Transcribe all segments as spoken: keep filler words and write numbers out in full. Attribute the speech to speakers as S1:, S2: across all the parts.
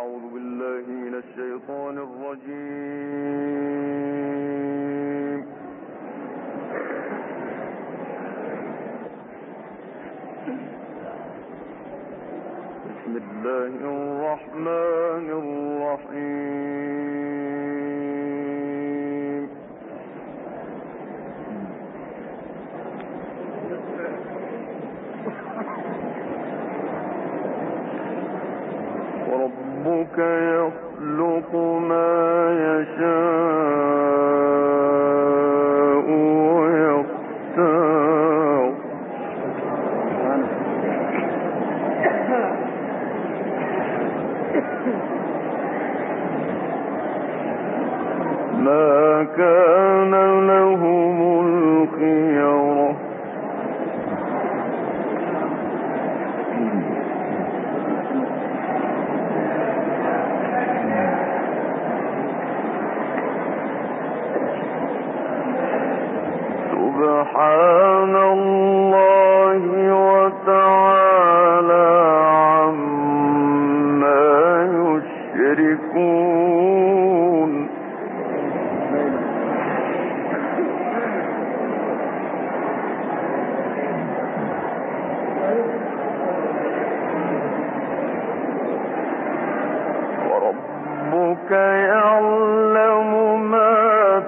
S1: أعوذ بالله من الشيطان الرجيم. بسم الله الرحمن الرحيم. وربك يخلق ما يشاء ويختار ما كان لهم الخيرة سبحان الله وتعالى عما يشركون. وربك يعلم ما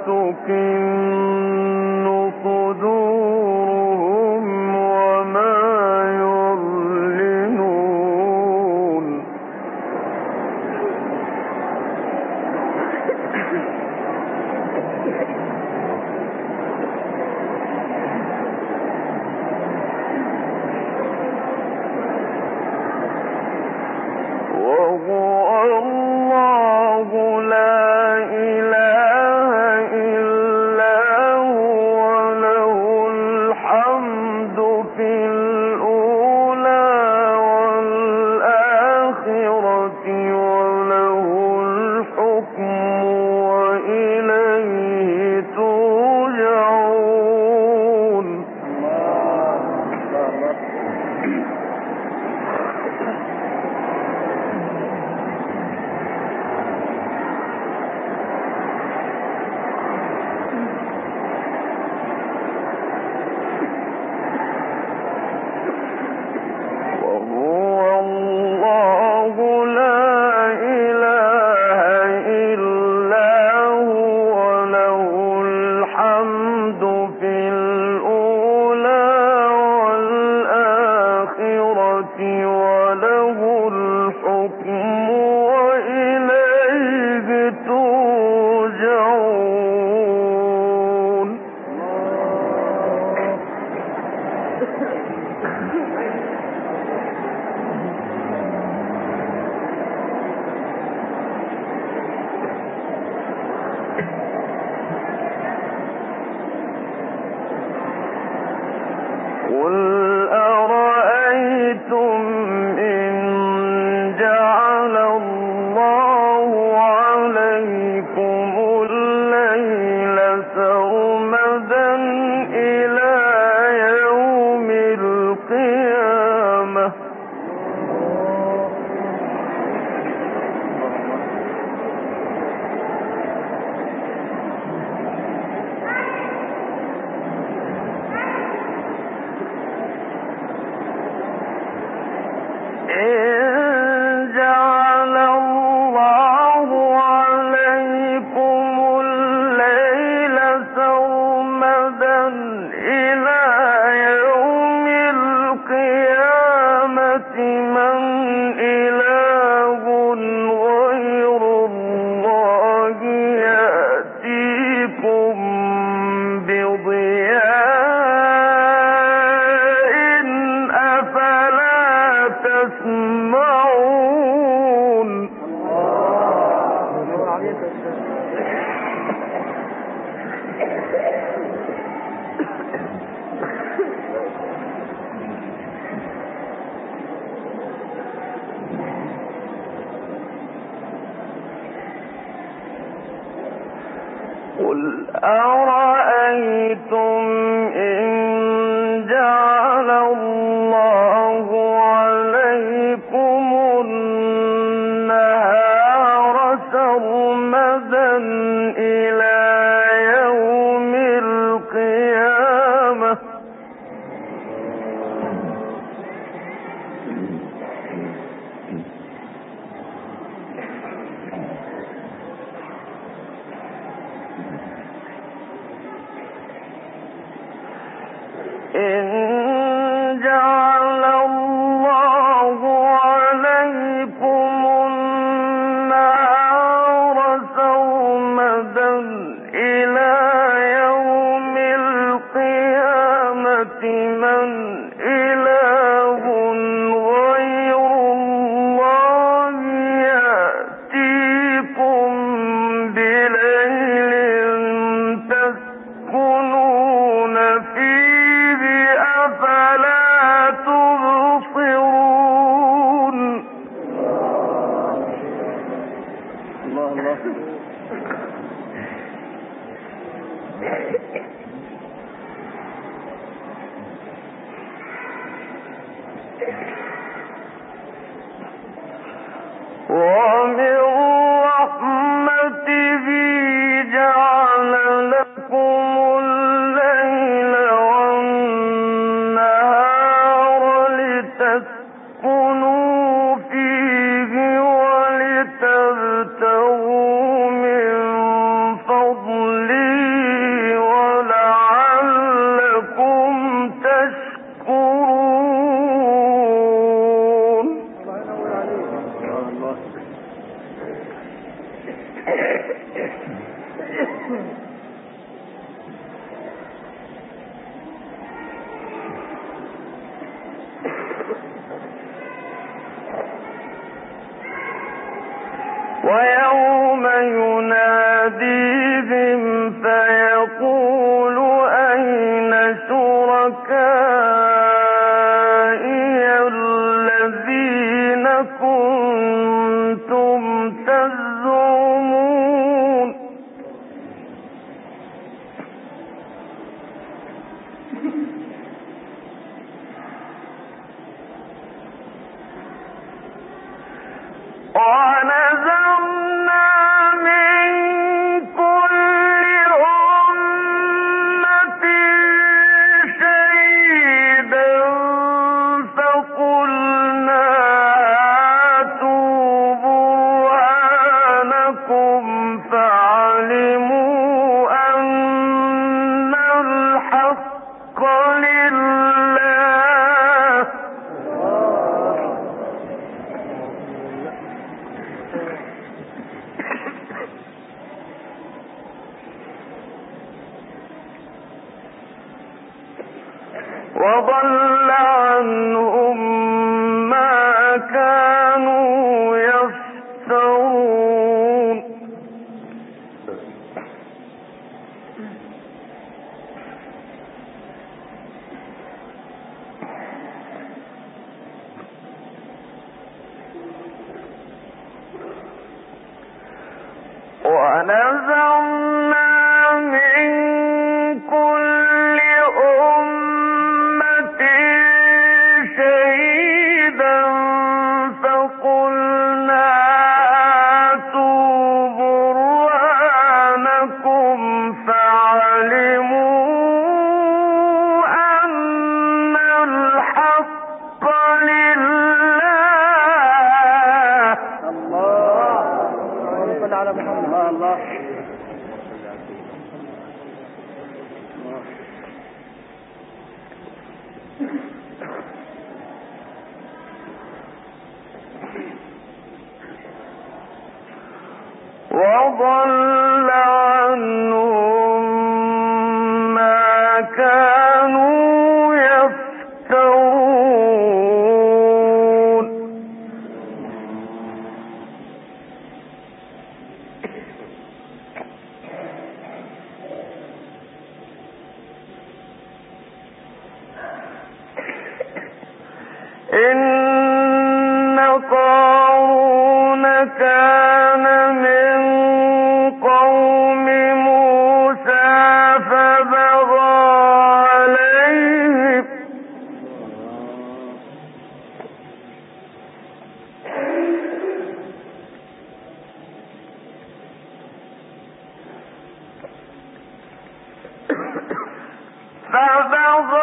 S1: تكن صدورهم وما يعلنون. وهو الله لا إله إلا هو له الحمد في الأولى والآخرة وله الحكم وإليه ترجعون. وهو الله لا إله إلا هو له الحمد في الأولى والآخرة وله الحكم وإليه ترجعون. قل أرأيتم إن جعل الله عليكم الليل سرمدا إلى يوم القيامة إن جعل الله عليكم الليل سرمدا إلى يوم القيامة من إله غير الله يأتيكم بضياء أفلا تسمعون. قل أرأيتم إن جعل الله عليكم النهار ومن رحمته جعل لكم الليل والنهار لتسكنوا فيه ولتبتغوا من فضله ولعلكم تشكرون. ويوم يناديهم فيقول أين شركائي الذين كنتم تزعمون. ونزعنا من كل أمة شهيدا فقلنا هاتوا برهانكم فعلموا أن الحق لله. وضل عنهم ما كانوا يفترون. ونزعنا من كل أمة شهيدا فقلنا هاتوا برهانكم فعلموا أن الحق لله. الله صل على محمد. الله وضل عنهم ما كانوا يفترون. إن قارون كان من قوم موسى فبغى عليهم فبغى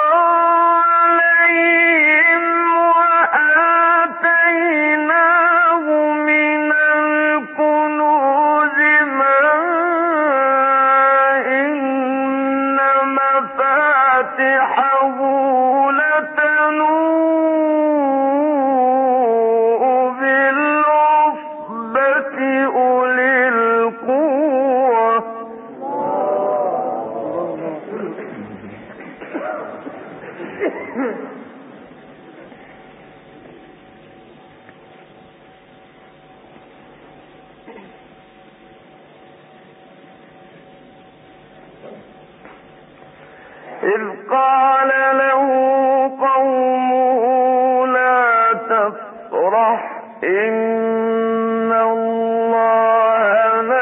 S1: إذ قال له قومه لا تفرح إن الله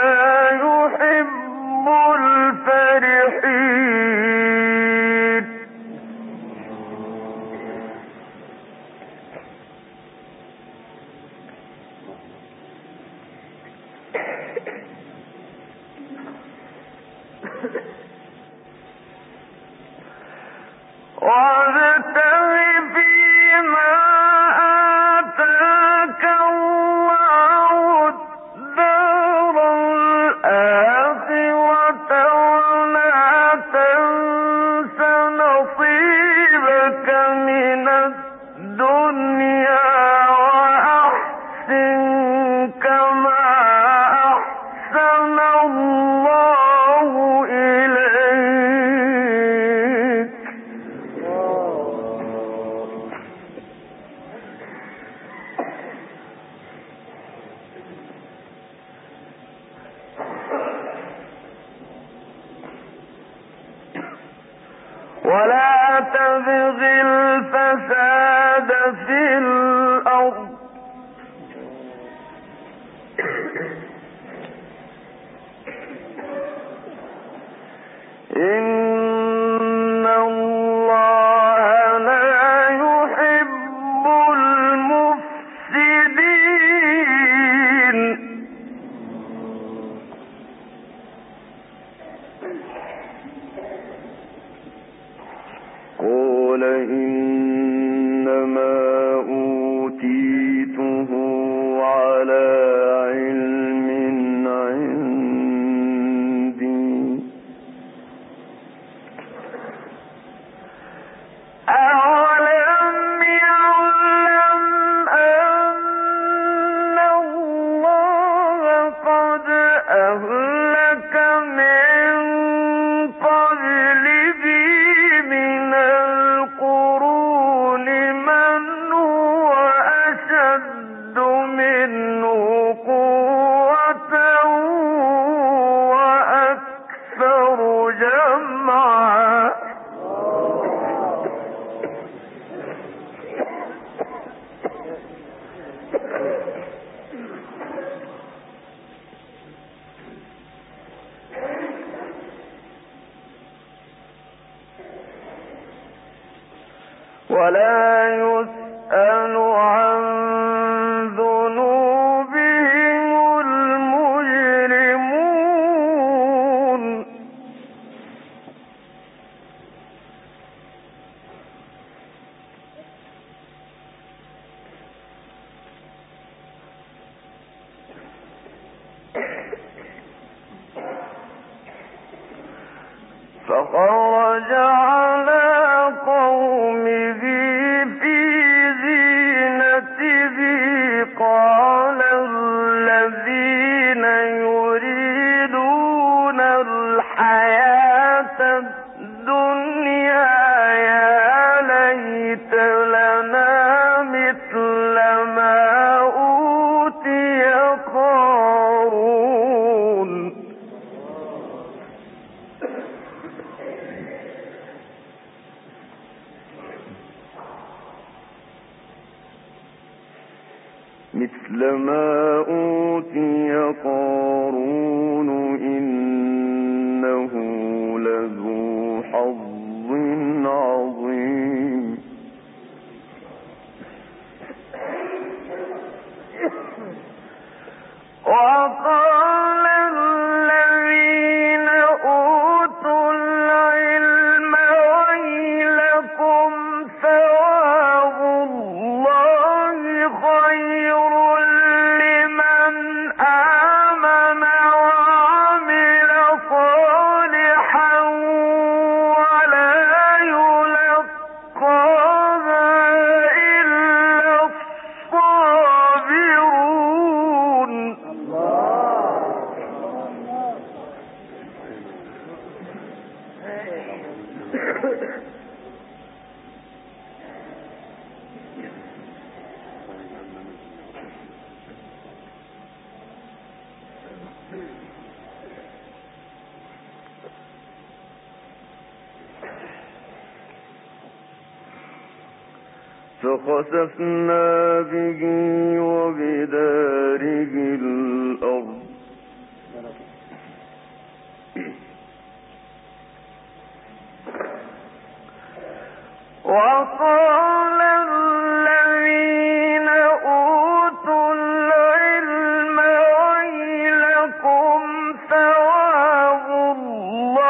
S1: ولا تبغ الفساد في الأرض إن الله لا يحب المفسدين قال إنما أوتيته على علم عندي أولم يعلم أن الله قد أهلك من قبله من القرون من هو أشد منه قوة وأكثر جمعا ولا يسأل عن ذنوبهم المجرمون فخرج على قومه في زينته قال الذين يريدون الحياة الدنيا يا ليت لنا مثل ما أوتي قارون مثل ما أوتي قارون إنه لذو حظ عظيم وقال الذين أوتوا العلم ويلكم ثواب الله خير لمن آمن وعمل صالحا ولا يلقاها إلا الصابرون فخسفنا به وبداره الأرض وقال الذين أوتوا العلم ويلكم ثواب الله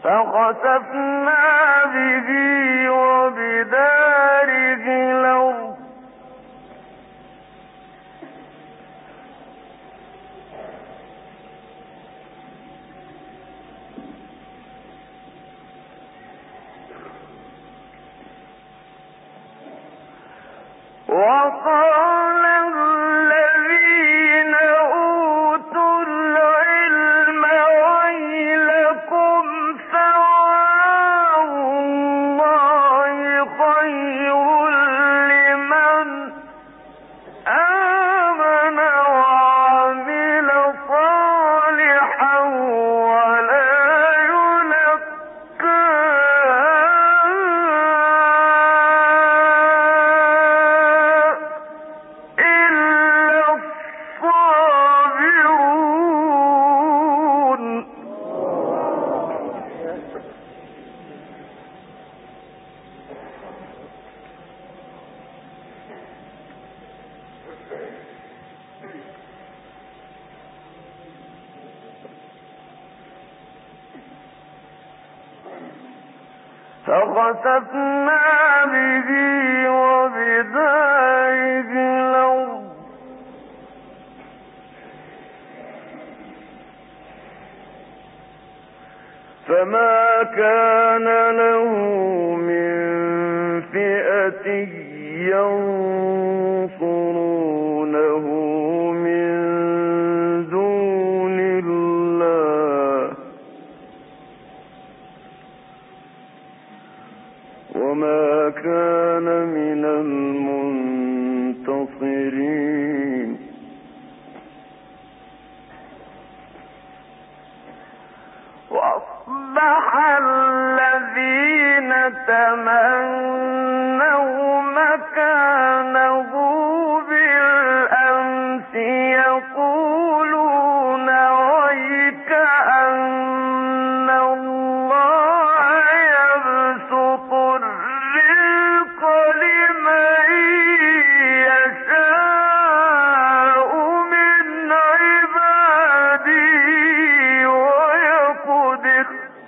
S1: فخسفنا به وبداره الأرض وقال الذين أوتوا العلم ويلكم ثواب الله خير لمن آمن وعمل صالحا ولا فخسفنا به وبداره الأرض فما كان له من فئة ينصرونه من دون الله وما كان من المنتصرين وأصبح الذين تمنوا مكانه بالأمس يقولون ويك أن الله يبسط الرزق لمن يشاء من عباده ويقدر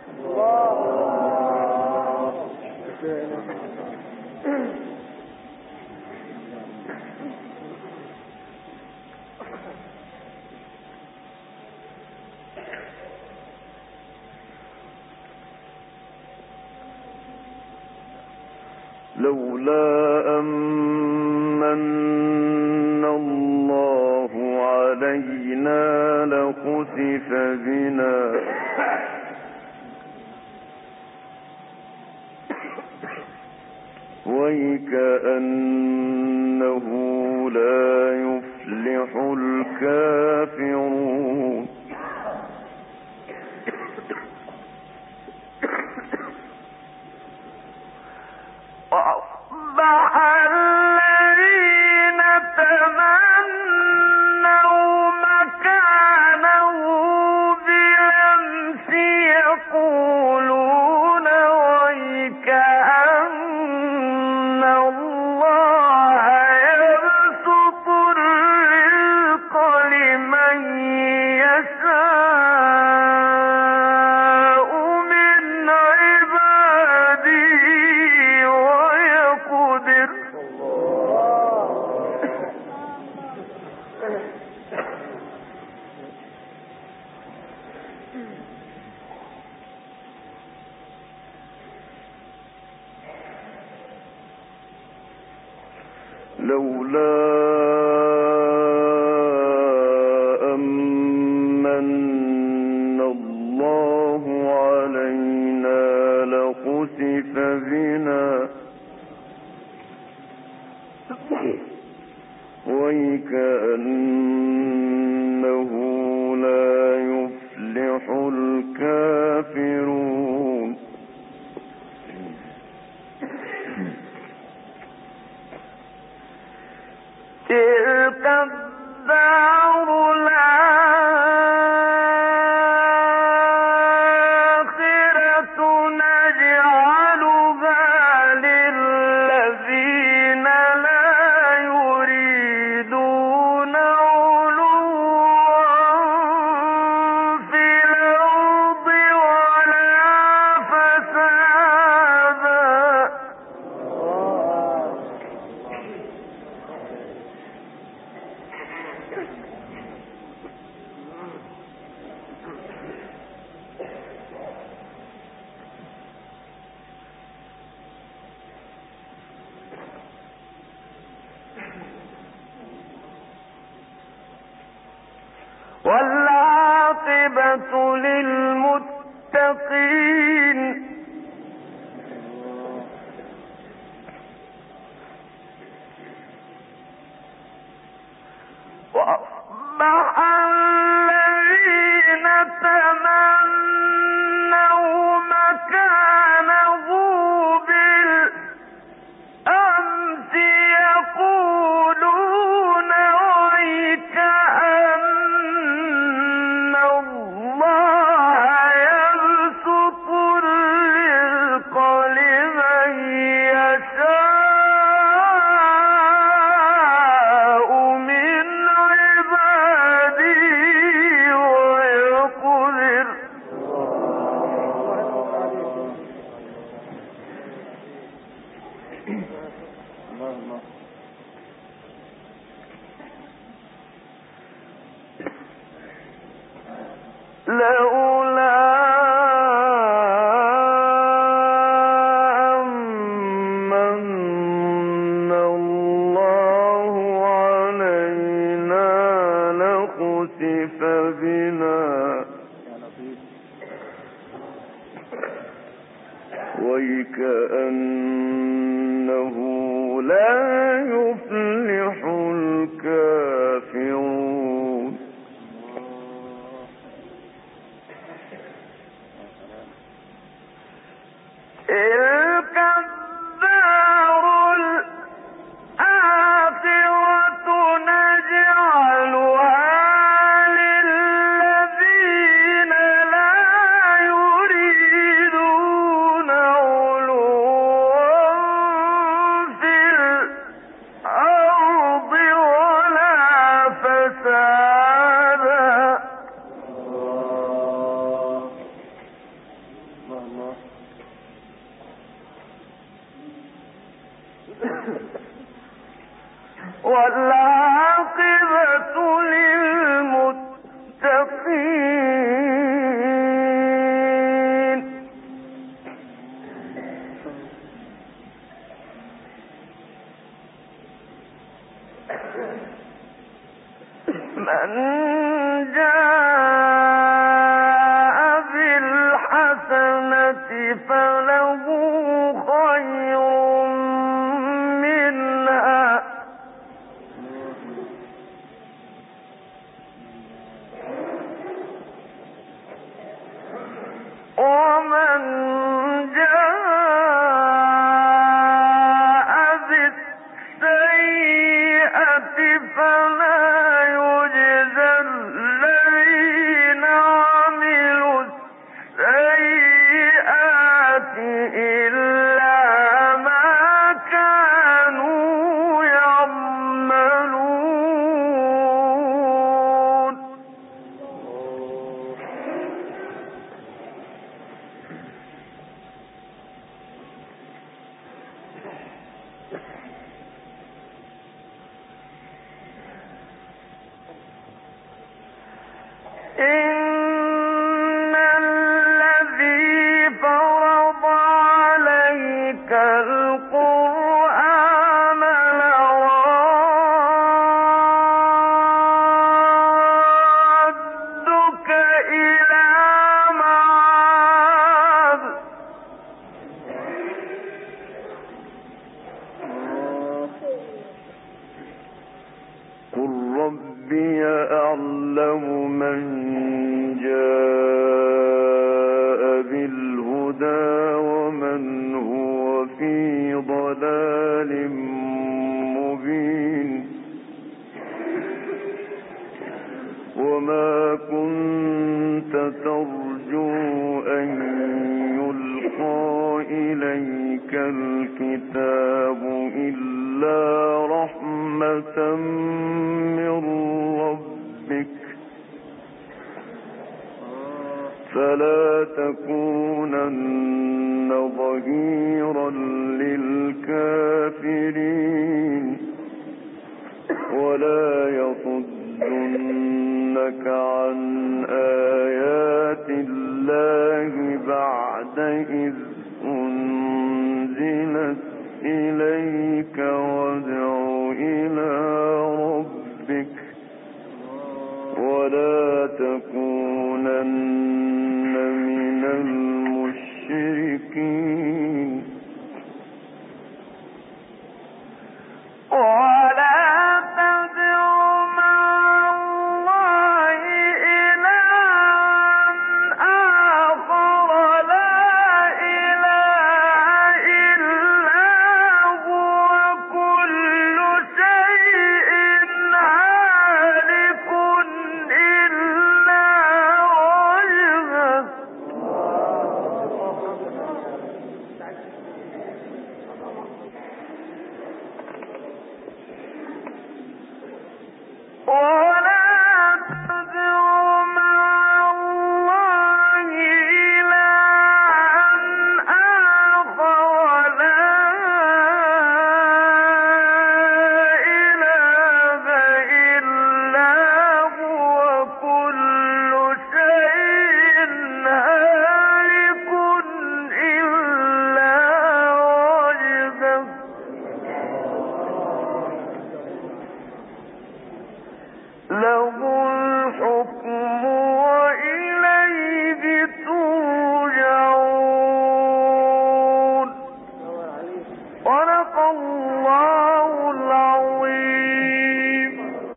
S1: لولا أمن الله علينا لخسف بنا ويكأنه لا يفلح الكافرون وأصبح الذين تمنوا مكانه بالأمس يقولون ويك أن الله يبسط الرزق لمن يشاء من عباده ويقدر لولا أمن الله علينا لخسف بنا ويكأنه لا يفلح الكافرون تلك الدار الآخرة نجعلها للذين لا يريدون للمتقين وأصبح الذين تمنوا مكانه بالأمس يقولون ويك أن الله يبسط الرزق لمن يشاء من عباده ويقدر لولا أمن الله علينا لخسف بنا ويكأنه لا يفلح الكافرون تلك الدار الآخرة نجعلها للذين لا يريدون علوا في الأرض ولا فسادا والعاقبة للمتقين من جاء بالحسنة فله خير منها ومن جاء بالسيئة فلا يجزى الذين عملوا السيئات إلا ما كانوا يعملون إن الذي فرض عليك القرآن لرادك إلى معاد قل ربي أعلم من جاء بالهدى ومن هو في ضلال مبين وما كنت ترجو أن يلقى إليك الكتاب إلا رحمة من ربك فلا تكونن ظهيرا للكافرين ولا يصدنك عن آيات الله بعد إذ أنزلت إليك وادع إلى ربك ولا تكونن